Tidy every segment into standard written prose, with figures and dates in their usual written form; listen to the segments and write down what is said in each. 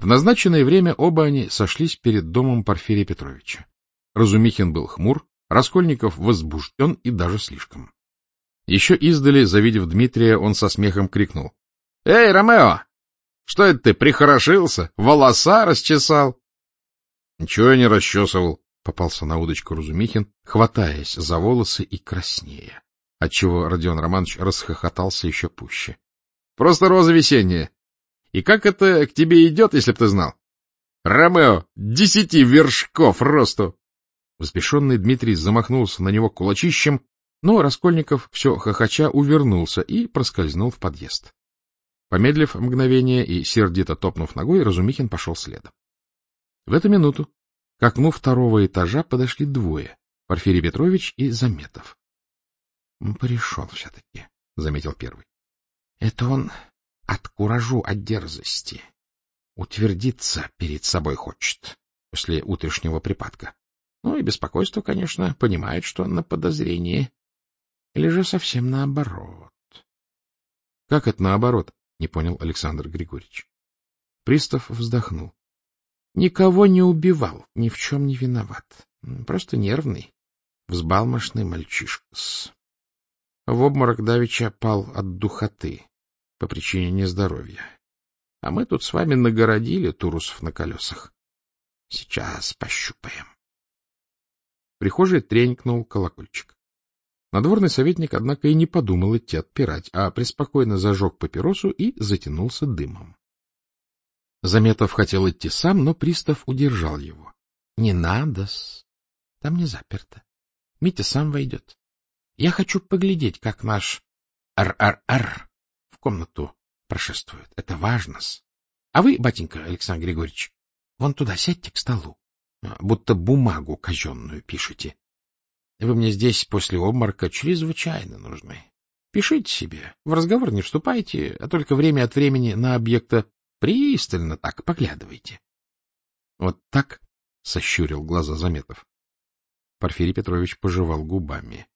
В назначенное время оба они сошлись перед домом Порфирия Петровича. Разумихин был хмур, Раскольников возбужден и даже слишком. Еще издали, завидев Дмитрия, он со смехом крикнул: — Эй, Ромео! Что это ты, прихорошился? Волоса расчесал? — Ничего я не расчесывал, — попался на удочку Разумихин, хватаясь за волосы и краснея, отчего Родион Романович расхохотался еще пуще. — Просто роза весенняя. И как это к тебе идет, если б ты знал? Ромео, 10 вершков росту! Взбешенный Дмитрий замахнулся на него кулачищем, но Раскольников, все хохоча, увернулся и проскользнул в подъезд. Помедлив мгновение и сердито топнув ногой, Разумихин пошел следом. В эту минуту к окну второго этажа подошли двое — Порфирий Петрович и Заметов. — Пришел все-таки, — заметил первый. — Это он от куражу, от дерзости. Утвердиться перед собой хочет после утреннего припадка. Ну и беспокойство, конечно, понимает, что он на подозрении. Или же совсем наоборот. — Как это наоборот? — не понял Александр Григорьевич. Пристав вздохнул. — Никого не убивал, ни в чем не виноват. Просто нервный, взбалмошный мальчишка-с. В обморок давеча пал от духоты по причине нездоровья. А мы тут с вами нагородили турусов на колесах. Сейчас пощупаем. В прихожей тренькнул колокольчик. Надворный советник, однако, и не подумал идти отпирать, а преспокойно зажег папиросу и затянулся дымом. Заметов хотел идти сам, но пристав удержал его. — Не надо-с, там не заперто. Митя сам войдет. Я хочу поглядеть, как наш ар-ар-ар в комнату прошествует. Это важно-с. А вы, батенька Александр Григорьевич, вон туда сядьте к столу, будто бумагу казенную пишете. Вы мне здесь после обморока чрезвычайно нужны. Пишите себе, в разговор не вступайте, а только время от времени на объекта пристально так поглядывайте. — Вот так? — сощурил глаза Заметов. Порфирий Петрович пожевал губами.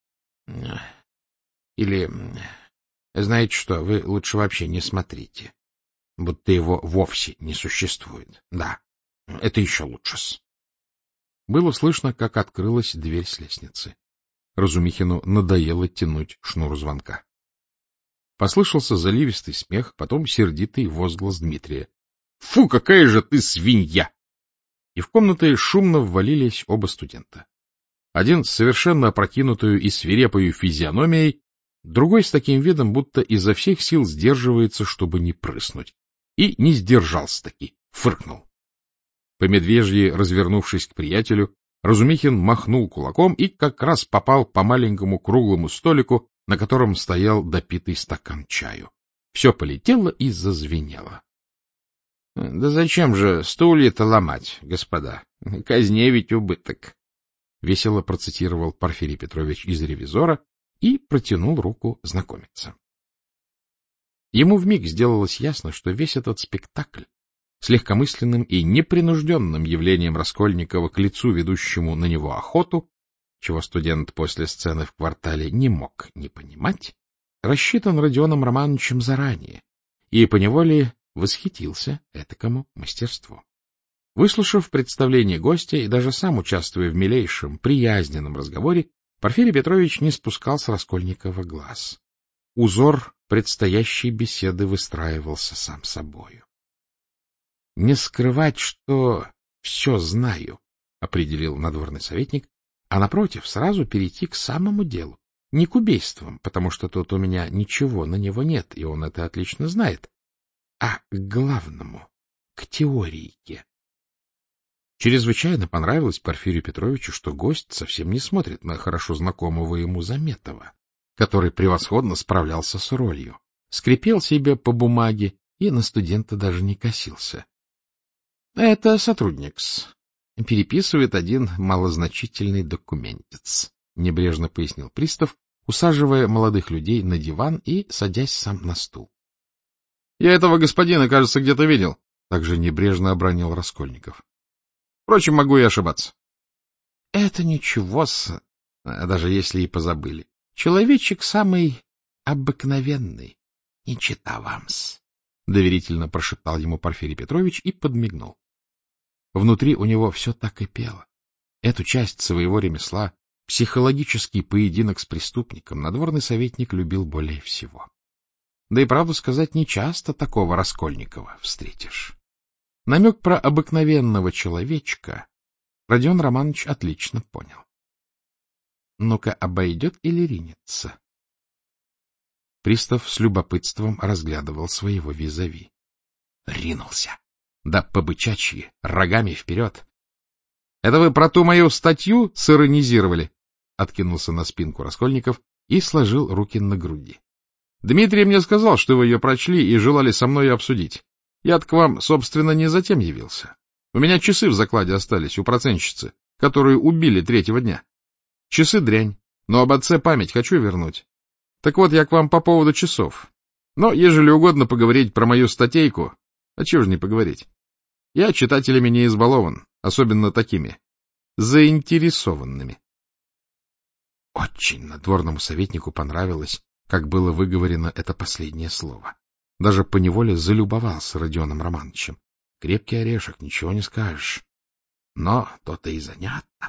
— Или, знаете что, вы лучше вообще не смотрите, будто его вовсе не существует. Да, это еще лучше-с. Было слышно, как открылась дверь с лестницы. Разумихину надоело тянуть шнур звонка. Послышался заливистый смех, потом сердитый возглас Дмитрия. — Фу, какая же ты свинья! И в комнаты шумно ввалились оба студента. Один с совершенно опрокинутую и свирепою физиономией, другой с таким видом, будто изо всех сил сдерживается, чтобы не прыснуть. И не сдержался-таки, фыркнул. По медвежьи, развернувшись к приятелю, Разумихин махнул кулаком и как раз попал по маленькому круглому столику, на котором стоял допитый стакан чаю. Все полетело и зазвенело. — Да зачем же стулья-то ломать, господа? Казне ведь убыток. — весело процитировал Порфирий Петрович из «Ревизора» и протянул руку знакомиться. Ему вмиг сделалось ясно, что весь этот спектакль с легкомысленным и непринужденным явлением Раскольникова к лицу, ведущему на него охоту, чего студент после сцены в квартале не мог не понимать, рассчитан Родионом Романовичем заранее, и поневоле восхитился этакому мастерству. Выслушав представление гостя и даже сам участвуя в милейшем, приязненном разговоре, Порфирий Петрович не спускал с Раскольникова глаз. Узор предстоящей беседы выстраивался сам собою. — Не скрывать, что все знаю, — определил надворный советник, — а напротив, сразу перейти к самому делу. Не к убийствам, потому что тут у меня ничего на него нет, и он это отлично знает, а к главному, к теорике. Чрезвычайно понравилось Порфирию Петровичу, что гость совсем не смотрит на хорошо знакомого ему Заметова, который превосходно справлялся с ролью, скрипел себе по бумаге и на студента даже не косился. — Это сотрудник-с. Переписывает один малозначительный документец, — небрежно пояснил пристав, усаживая молодых людей на диван и садясь сам на стул. — Я этого господина, кажется, где-то видел, — также небрежно обронил Раскольников. — Впрочем, могу и ошибаться. — Это ничего-с, даже если и позабыли. Человечек самый обыкновенный, не чета вам-с. — доверительно прошептал ему Порфирий Петрович и подмигнул. Внутри у него все так и пело. Эту часть своего ремесла, психологический поединок с преступником, надворный советник любил более всего. Да и, правду сказать, нечасто такого Раскольникова встретишь. Намек про обыкновенного человечка Родион Романович отлично понял. Ну-ка, обойдет или ринется? Пристав с любопытством разглядывал своего визави. Ринулся. Да по-бычачьи, рогами вперед. — Это вы про ту мою статью сиронизировали? — откинулся на спинку Раскольников и сложил руки на груди. — Дмитрий мне сказал, что вы ее прочли и желали со мной обсудить. Я-то к вам, собственно, не затем явился. У меня часы в закладе остались у процентщицы, которую убили 3-го дня. Часы дрянь, но об отце память хочу вернуть. Так вот, я к вам по поводу часов. Но, ежели угодно поговорить про мою статейку, а чего же не поговорить? Я читателями не избалован, особенно такими, заинтересованными. Очень надворному советнику понравилось, как было выговорено это последнее слово. Даже поневоле залюбовался Родионом Романовичем. Крепкий орешек, ничего не скажешь. Но то-то и занятно.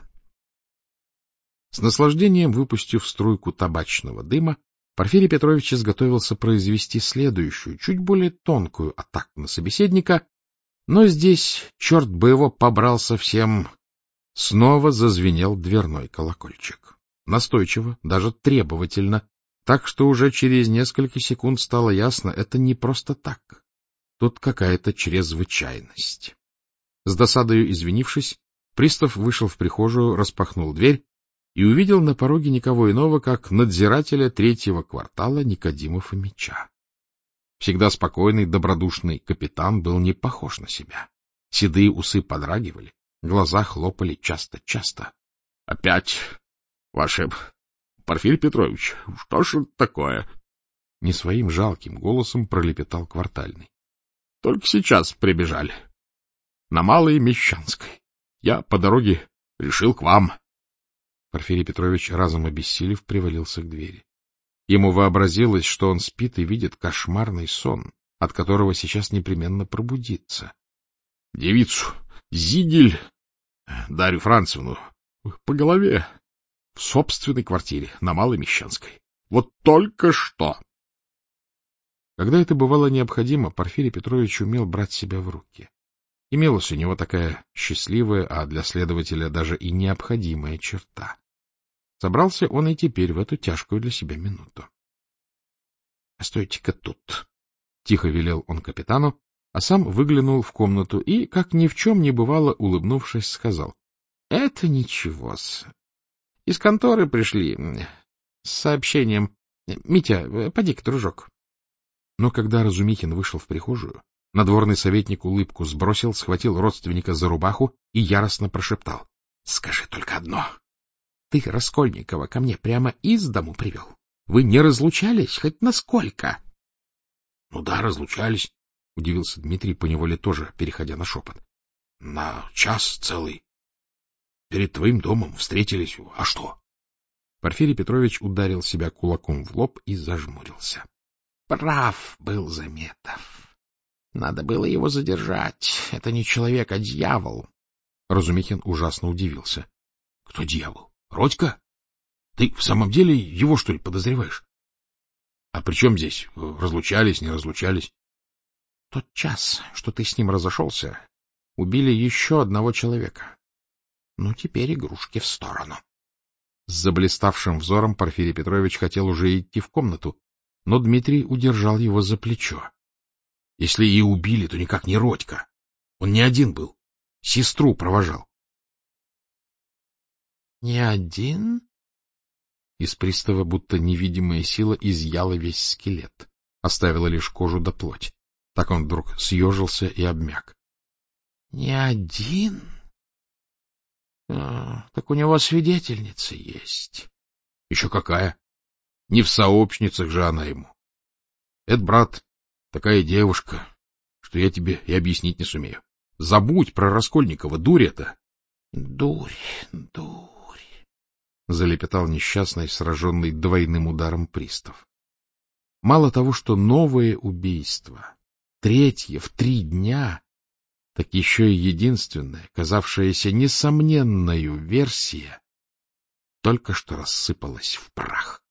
С наслаждением выпустив струйку табачного дыма, Порфирий Петрович изготовился произвести следующую, чуть более тонкую атаку на собеседника, но здесь, черт бы его побрал совсем, снова зазвенел дверной колокольчик. Настойчиво, даже требовательно, так что уже через несколько секунд стало ясно, это не просто так. Тут какая-то чрезвычайность. С досадою извинившись, пристав вышел в прихожую, распахнул дверь и увидел на пороге никого иного, как надзирателя 3-го квартала Никодима Фомича. Всегда спокойный, добродушный капитан был не похож на себя. Седые усы подрагивали, глаза хлопали часто-часто. — Опять, ваше... Порфирий Петрович, что ж это такое? — не своим жалким голосом пролепетал квартальный. — Только сейчас прибежали. На Малой Мещанской. Я по дороге решил к вам. Порфирий Петрович, разом обессилев, привалился к двери. Ему вообразилось, что он спит и видит кошмарный сон, от которого сейчас непременно пробудится. Девицу Зидель, Дарью Францевну, по голове, в собственной квартире на Малой Мещанской. Вот только что! Когда это бывало необходимо, Порфирий Петрович умел брать себя в руки. Имелась у него такая счастливая, а для следователя даже и необходимая черта. Собрался он и теперь в эту тяжкую для себя минуту. — Стойте-ка тут! — тихо велел он капитану, а сам выглянул в комнату и, как ни в чем не бывало, улыбнувшись, сказал: — Это ничего-с. Из конторы пришли с сообщением. Митя, поди-ка, дружок. Но когда Разумихин вышел в прихожую, надворный советник улыбку сбросил, схватил родственника за рубаху и яростно прошептал: — Скажи только одно. Ты Раскольникова ко мне прямо из дому привел? Вы не разлучались хоть насколько? — Ну да, разлучались, — удивился Дмитрий, поневоле тоже переходя на шепот. — На час целый. Перед твоим домом встретились. А что? Порфирий Петрович ударил себя кулаком в лоб и зажмурился. Прав был Заметов. Надо было его задержать. Это не человек, а дьявол. Разумихин ужасно удивился. — Кто дьявол? Родька? Ты в самом деле его, что ли, подозреваешь? — А при чем здесь? Разлучались, не разлучались? — Тот час, что ты с ним разошелся, убили еще одного человека. Ну, теперь игрушки в сторону. С заблиставшим взором Порфирий Петрович хотел уже идти в комнату, но Дмитрий удержал его за плечо. — Если и убили, то никак не Родька. Он не один был. Сестру провожал. — Не один? Из пристава будто невидимая сила изъяла весь скелет, оставила лишь кожу да плоть. Так он вдруг съежился и обмяк. — Не один? Так у него свидетельница есть. — Еще какая? Не в сообщницах же она ему. Это, брат, такая девушка, что я тебе и объяснить не сумею. Забудь про Раскольникова, дурь это. — Дурь, дурь, — залепетал несчастный, сраженный двойным ударом пристав. Мало того, что новое убийство, третье в 3 дня, так еще и единственная, казавшаяся несомненною версия, только что рассыпалась в прах.